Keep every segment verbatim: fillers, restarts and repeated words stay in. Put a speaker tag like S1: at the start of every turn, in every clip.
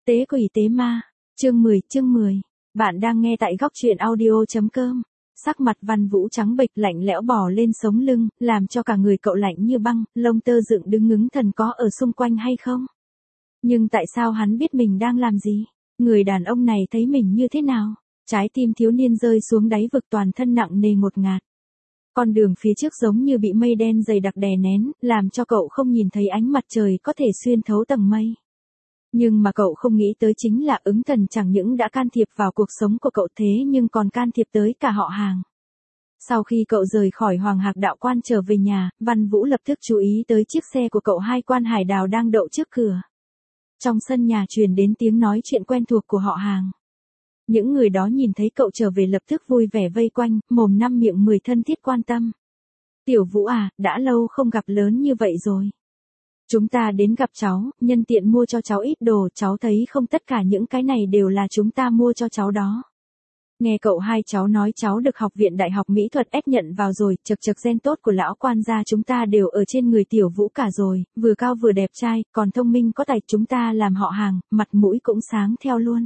S1: Tế quỷ tế ma, chương mười, chương mười. Bạn đang nghe tại góc truyện audio.com. Sắc mặt Văn Vũ trắng bệch lạnh lẽo bò lên sống lưng, làm cho cả người cậu lạnh như băng, lông tơ dựng đứng ngứng thần có ở xung quanh hay không? Nhưng tại sao hắn biết mình đang làm gì? Người đàn ông này thấy mình như thế nào? Trái tim thiếu niên rơi xuống đáy vực, toàn thân nặng nề ngột ngạt. Con đường phía trước giống như bị mây đen dày đặc đè nén, làm cho cậu không nhìn thấy ánh mặt trời có thể xuyên thấu tầng mây. Nhưng mà cậu không nghĩ tới chính là ứng thần chẳng những đã can thiệp vào cuộc sống của cậu thế nhưng còn can thiệp tới cả họ hàng. Sau khi cậu rời khỏi Hoàng Hạc Đạo Quan trở về nhà, Văn Vũ lập tức chú ý tới chiếc xe của cậu hai Quan Hải Đào đang đậu trước cửa. Trong sân nhà truyền đến tiếng nói chuyện quen thuộc của họ hàng. Những người đó nhìn thấy cậu trở về lập tức vui vẻ vây quanh, mồm năm miệng mười thân thiết quan tâm. Tiểu Vũ à, đã lâu không gặp lớn như vậy rồi. Chúng ta đến gặp cháu, nhân tiện mua cho cháu ít đồ, cháu thấy không, tất cả những cái này đều là chúng ta mua cho cháu đó. Nghe cậu hai cháu nói cháu được học viện Đại học Mỹ thuật ép nhận vào rồi, chật chật gen tốt của lão quan gia chúng ta đều ở trên người Tiểu Vũ cả rồi, vừa cao vừa đẹp trai, còn thông minh có tài, chúng ta làm họ hàng, mặt mũi cũng sáng theo luôn.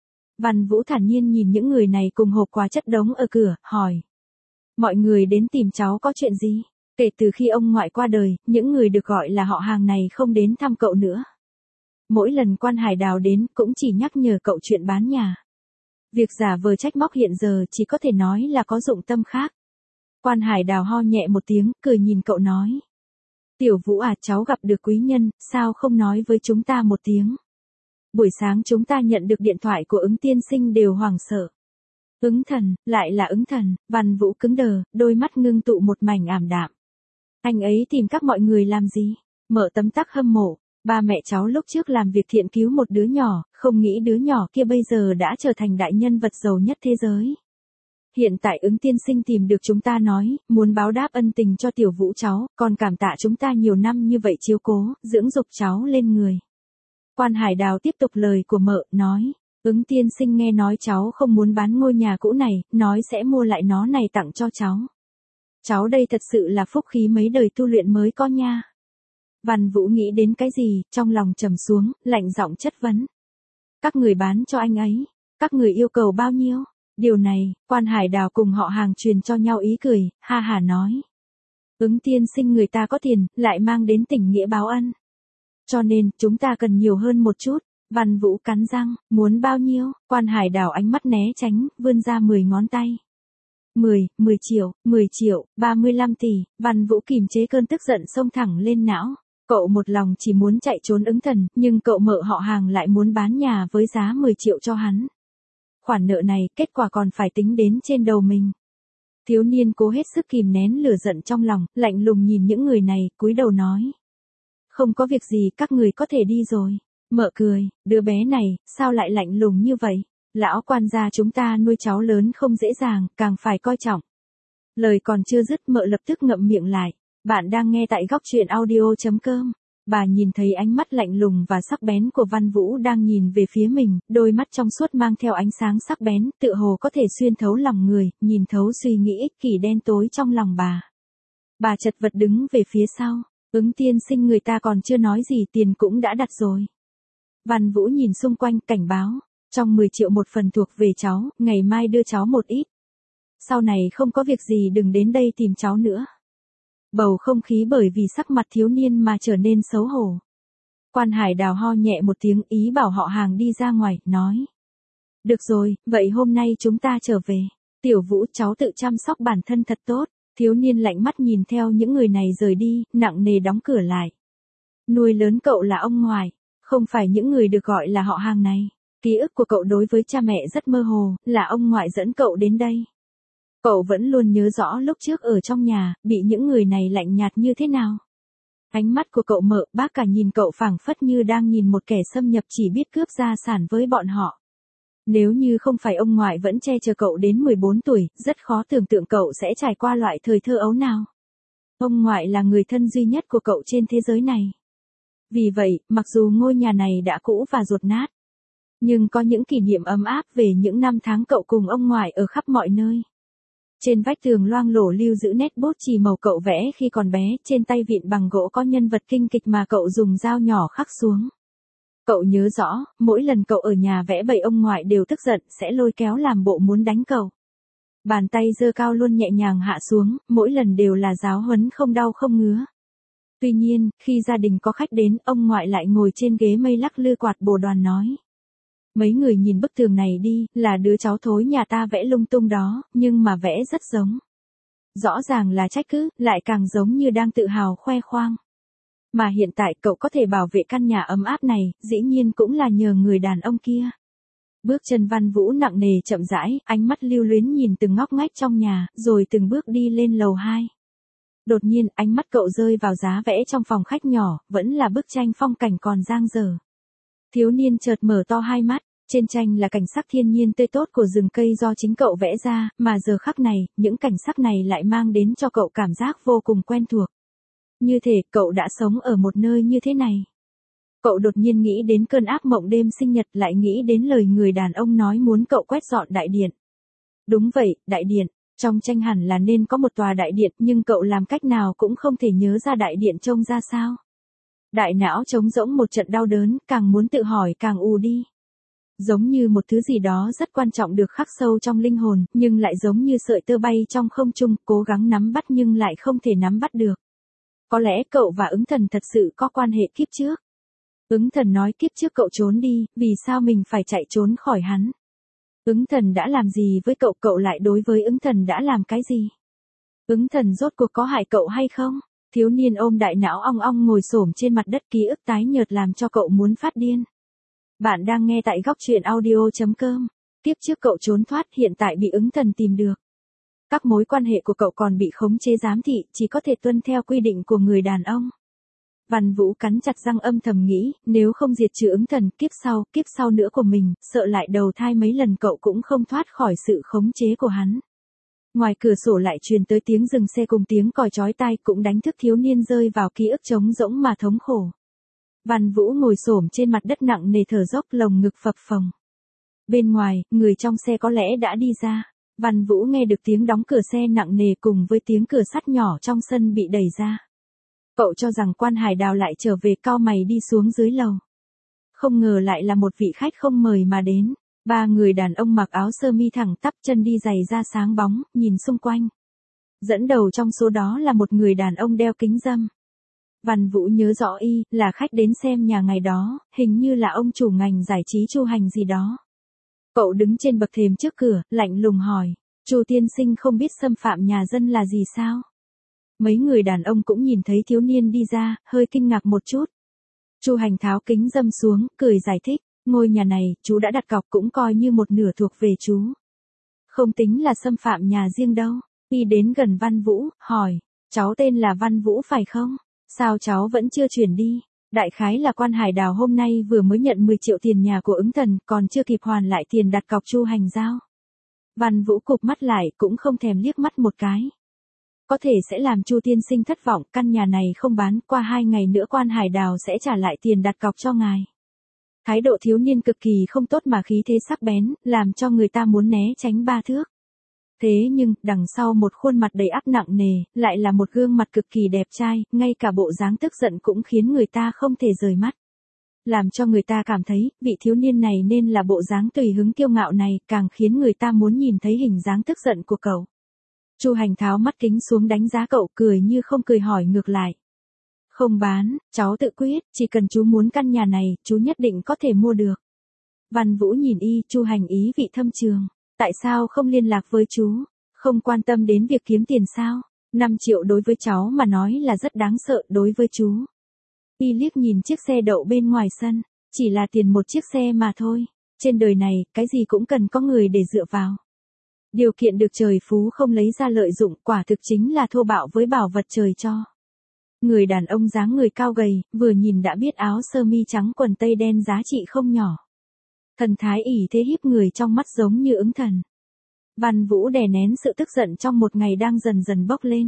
S1: Văn Vũ thản nhiên nhìn những người này cùng hộp quà chất đống ở cửa, hỏi. Mọi người đến tìm cháu có chuyện gì? Kể từ khi ông ngoại qua đời, những người được gọi là họ hàng này không đến thăm cậu nữa. Mỗi lần Quan Hải Đào đến cũng chỉ nhắc nhở cậu chuyện bán nhà. Việc giả vờ trách móc hiện giờ chỉ có thể nói là có dụng tâm khác. Quan Hải Đào ho nhẹ một tiếng, cười nhìn cậu nói. Tiểu Vũ à, cháu gặp được quý nhân, sao không nói với chúng ta một tiếng? Buổi sáng chúng ta nhận được điện thoại của Ứng tiên sinh đều hoảng sợ. Ứng thần, lại là Ứng thần, Văn Vũ cứng đờ, đôi mắt ngưng tụ một mảnh ảm đạm. Anh ấy tìm các mọi người làm gì? Mở tấm tắc hâm mộ. Ba mẹ cháu lúc trước làm việc thiện cứu một đứa nhỏ, không nghĩ đứa nhỏ kia bây giờ đã trở thành đại nhân vật giàu nhất thế giới. Hiện tại Ứng tiên sinh tìm được chúng ta nói, muốn báo đáp ân tình cho Tiểu Vũ cháu, còn cảm tạ chúng ta nhiều năm như vậy chiếu cố, dưỡng dục cháu lên người. Quan Hải Đào tiếp tục lời của mợ, nói. Ứng tiên sinh nghe nói cháu không muốn bán ngôi nhà cũ này, nói sẽ mua lại nó này tặng cho cháu. Cháu đây thật sự là phúc khí mấy đời tu luyện mới có nha. Văn Vũ nghĩ đến cái gì, trong lòng trầm xuống, lạnh giọng chất vấn. Các người bán cho anh ấy, các người yêu cầu bao nhiêu? Điều này, Quan Hải Đào cùng họ hàng truyền cho nhau ý cười, ha hà nói. Ứng tiên sinh người ta có tiền, lại mang đến tình nghĩa báo ân. Cho nên, chúng ta cần nhiều hơn một chút. Văn Vũ cắn răng, muốn bao nhiêu? Quan Hải Đào ánh mắt né tránh, vươn ra mười ngón tay. mười, mười triệu, mười triệu, ba mươi lăm tỷ, Văn Vũ kìm chế cơn tức giận xông thẳng lên não. Cậu một lòng chỉ muốn chạy trốn Ứng thần, nhưng cậu mợ họ hàng lại muốn bán nhà với giá mười triệu cho hắn. Khoản nợ này, kết quả còn phải tính đến trên đầu mình. Thiếu niên cố hết sức kìm nén lửa giận trong lòng, lạnh lùng nhìn những người này, cúi đầu nói. Không có việc gì, các người có thể đi rồi. Mợ cười, đứa bé này, sao lại lạnh lùng như vậy? Lão quan gia chúng ta nuôi cháu lớn không dễ dàng, càng phải coi trọng. Lời còn chưa dứt mợ lập tức ngậm miệng lại. Bạn đang nghe tại góc truyện audio.com. Bà nhìn thấy ánh mắt lạnh lùng và sắc bén của Văn Vũ đang nhìn về phía mình, đôi mắt trong suốt mang theo ánh sáng sắc bén, tựa hồ có thể xuyên thấu lòng người, nhìn thấu suy nghĩ ích kỷ đen tối trong lòng bà. Bà chật vật đứng về phía sau, Ứng tiên sinh người ta còn chưa nói gì tiền cũng đã đặt rồi. Văn Vũ nhìn xung quanh cảnh báo, trong mười triệu một phần thuộc về cháu, ngày mai đưa cháu một ít. Sau này không có việc gì đừng đến đây tìm cháu nữa. Bầu không khí bởi vì sắc mặt thiếu niên mà trở nên xấu hổ. Quan Hải Đào ho nhẹ một tiếng ý bảo họ hàng đi ra ngoài, nói. Được rồi, vậy hôm nay chúng ta trở về. Tiểu Vũ cháu tự chăm sóc bản thân thật tốt. Thiếu niên lạnh mắt nhìn theo những người này rời đi, nặng nề đóng cửa lại. Nuôi lớn cậu là ông ngoại, không phải những người được gọi là họ hàng này. Ký ức của cậu đối với cha mẹ rất mơ hồ, là ông ngoại dẫn cậu đến đây. Cậu vẫn luôn nhớ rõ lúc trước ở trong nhà, bị những người này lạnh nhạt như thế nào. Ánh mắt của cậu mợ, bác cả nhìn cậu phảng phất như đang nhìn một kẻ xâm nhập chỉ biết cướp gia sản với bọn họ. Nếu như không phải ông ngoại vẫn che chở cậu đến mười bốn tuổi, rất khó tưởng tượng cậu sẽ trải qua loại thời thơ ấu nào. Ông ngoại là người thân duy nhất của cậu trên thế giới này. Vì vậy, mặc dù ngôi nhà này đã cũ và ruột nát, nhưng có những kỷ niệm ấm áp về những năm tháng cậu cùng ông ngoại ở khắp mọi nơi. Trên vách tường loang lổ lưu giữ nét bút chì màu cậu vẽ khi còn bé, trên tay vịn bằng gỗ có nhân vật kinh kịch mà cậu dùng dao nhỏ khắc xuống. Cậu nhớ rõ, mỗi lần cậu ở nhà vẽ bậy ông ngoại đều tức giận sẽ lôi kéo làm bộ muốn đánh cậu. Bàn tay giơ cao luôn nhẹ nhàng hạ xuống, mỗi lần đều là giáo huấn không đau không ngứa. Tuy nhiên, khi gia đình có khách đến, ông ngoại lại ngồi trên ghế mây lắc lư quạt bồ đoàn nói. Mấy người nhìn bức tường này đi, là đứa cháu thối nhà ta vẽ lung tung đó, nhưng mà vẽ rất giống. Rõ ràng là trách cứ, lại càng giống như đang tự hào khoe khoang. Mà hiện tại cậu có thể bảo vệ căn nhà ấm áp này, dĩ nhiên cũng là nhờ người đàn ông kia. Bước chân Văn Vũ nặng nề chậm rãi, ánh mắt lưu luyến nhìn từng ngóc ngách trong nhà, rồi từng bước đi lên lầu hai. Đột nhiên, ánh mắt cậu rơi vào giá vẽ trong phòng khách nhỏ, vẫn là bức tranh phong cảnh còn dang dở. Thiếu niên chợt mở to hai mắt, trên tranh là cảnh sắc thiên nhiên tươi tốt của rừng cây do chính cậu vẽ ra, mà giờ khắc này, những cảnh sắc này lại mang đến cho cậu cảm giác vô cùng quen thuộc. Như thể cậu đã sống ở một nơi như thế này. Cậu đột nhiên nghĩ đến cơn ác mộng đêm sinh nhật, lại nghĩ đến lời người đàn ông nói muốn cậu quét dọn đại điện. Đúng vậy, đại điện. Trong tranh hẳn là nên có một tòa đại điện, nhưng cậu làm cách nào cũng không thể nhớ ra đại điện trông ra sao. Đại não trống rỗng một trận đau đớn, càng muốn tự hỏi càng ù đi. Giống như một thứ gì đó rất quan trọng được khắc sâu trong linh hồn, nhưng lại giống như sợi tơ bay trong không trung, cố gắng nắm bắt nhưng lại không thể nắm bắt được. Có lẽ cậu và ứng thần thật sự có quan hệ kiếp trước. Ứng thần nói kiếp trước cậu trốn đi, vì sao mình phải chạy trốn khỏi hắn? Ứng thần đã làm gì với cậu, cậu lại đối với ứng thần đã làm cái gì? Ứng thần rốt cuộc có hại cậu hay không? Thiếu niên ôm đại não ong ong ngồi xổm trên mặt đất, ký ức tái nhợt làm cho cậu muốn phát điên. Bạn đang nghe tại góc truyện audio chấm com. Kiếp trước cậu trốn thoát, hiện tại bị ứng thần tìm được. Các mối quan hệ của cậu còn bị khống chế giám thị, chỉ có thể tuân theo quy định của người đàn ông. Văn Vũ cắn chặt răng âm thầm nghĩ, nếu không diệt trừ ứng thần, kiếp sau, kiếp sau nữa của mình, sợ lại đầu thai mấy lần cậu cũng không thoát khỏi sự khống chế của hắn. Ngoài cửa sổ lại truyền tới tiếng dừng xe cùng tiếng còi chói tai, cũng đánh thức thiếu niên rơi vào ký ức trống rỗng mà thống khổ. Văn Vũ ngồi xổm trên mặt đất nặng nề thở dốc, lồng ngực phập phồng. Bên ngoài, người trong xe có lẽ đã đi ra. Văn Vũ nghe được tiếng đóng cửa xe nặng nề cùng với tiếng cửa sắt nhỏ trong sân bị đẩy ra. Cậu cho rằng Quan Hải Đào lại trở về, cau mày đi xuống dưới lầu. Không ngờ lại là một vị khách không mời mà đến. Ba người đàn ông mặc áo sơ mi thẳng tắp, chân đi giày da sáng bóng, nhìn xung quanh. Dẫn đầu trong số đó là một người đàn ông đeo kính râm. Văn Vũ nhớ rõ y, là khách đến xem nhà ngày đó, hình như là ông chủ ngành giải trí Chu Hành gì đó. Cậu đứng trên bậc thềm trước cửa, lạnh lùng hỏi, Chu tiên sinh không biết xâm phạm nhà dân là gì sao? Mấy người đàn ông cũng nhìn thấy thiếu niên đi ra, hơi kinh ngạc một chút. Chu Hành tháo kính râm xuống, cười giải thích, ngôi nhà này, chú đã đặt cọc cũng coi như một nửa thuộc về chú. Không tính là xâm phạm nhà riêng đâu. Y đến gần Văn Vũ, hỏi, cháu tên là Văn Vũ phải không? Sao cháu vẫn chưa chuyển đi? Đại khái là Quan Hải Đào hôm nay vừa mới nhận mười triệu tiền nhà của ứng thần, còn chưa kịp hoàn lại tiền đặt cọc Chu Hành giao. Văn Vũ cụp mắt lại, cũng không thèm liếc mắt một cái. Có thể sẽ làm Chu tiên sinh thất vọng, căn nhà này không bán, qua hai ngày nữa Quan Hải Đào sẽ trả lại tiền đặt cọc cho ngài. Thái độ thiếu niên cực kỳ không tốt mà khí thế sắc bén, làm cho người ta muốn né tránh ba thước. Thế nhưng, đằng sau một khuôn mặt đầy áp nặng nề, lại là một gương mặt cực kỳ đẹp trai, ngay cả bộ dáng tức giận cũng khiến người ta không thể rời mắt. Làm cho người ta cảm thấy, vị thiếu niên này nên là bộ dáng tùy hứng kiêu ngạo này, càng khiến người ta muốn nhìn thấy hình dáng tức giận của cậu. Chu Hành tháo mắt kính xuống đánh giá cậu, cười như không cười hỏi ngược lại. Không bán, cháu tự quyết, chỉ cần chú muốn căn nhà này, chú nhất định có thể mua được. Văn Vũ nhìn y, Chu Hành ý vị thâm trường. Tại sao không liên lạc với chú? Không quan tâm đến việc kiếm tiền sao? năm triệu đối với cháu mà nói là rất đáng sợ đối với chú. Y liếc nhìn chiếc xe đậu bên ngoài sân. Chỉ là tiền một chiếc xe mà thôi. Trên đời này, cái gì cũng cần có người để dựa vào. Điều kiện được trời phú không lấy ra lợi dụng, quả thực chính là thô bạo với bảo vật trời cho. Người đàn ông dáng người cao gầy, vừa nhìn đã biết áo sơ mi trắng quần tây đen giá trị không nhỏ. Thần thái ỷ thế hiếp người trong mắt giống như ứng thần. Văn Vũ đè nén sự tức giận trong một ngày đang dần dần bốc lên.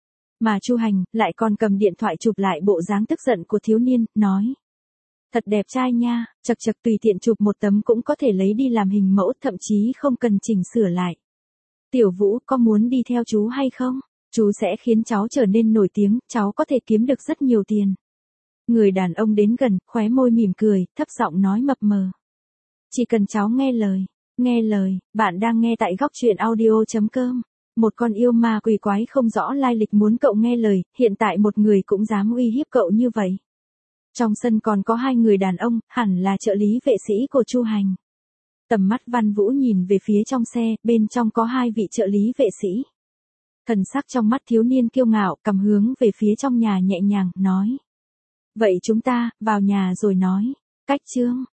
S1: Mà Chu Hành, lại còn cầm điện thoại chụp lại bộ dáng tức giận của thiếu niên, nói. Thật đẹp trai nha, chật chật tùy tiện chụp một tấm cũng có thể lấy đi làm hình mẫu, thậm chí không cần chỉnh sửa lại. Tiểu Vũ, có muốn đi theo chú hay không? Chú sẽ khiến cháu trở nên nổi tiếng, cháu có thể kiếm được rất nhiều tiền. Người đàn ông đến gần, khóe môi mỉm cười, thấp giọng nói mập mờ. Chỉ cần cháu nghe lời, nghe lời, bạn đang nghe tại góc truyện audio.com. Một con yêu ma quỷ quái không rõ lai lịch muốn cậu nghe lời, hiện tại một người cũng dám uy hiếp cậu như vậy. Trong sân còn có hai người đàn ông, hẳn là trợ lý vệ sĩ của Chu Hành. Tầm mắt Văn Vũ nhìn về phía trong xe, bên trong có hai vị trợ lý vệ sĩ. Thần sắc trong mắt thiếu niên kiêu ngạo, cầm hướng về phía trong nhà nhẹ nhàng, nói. Vậy chúng ta, vào nhà rồi nói. Cách chương.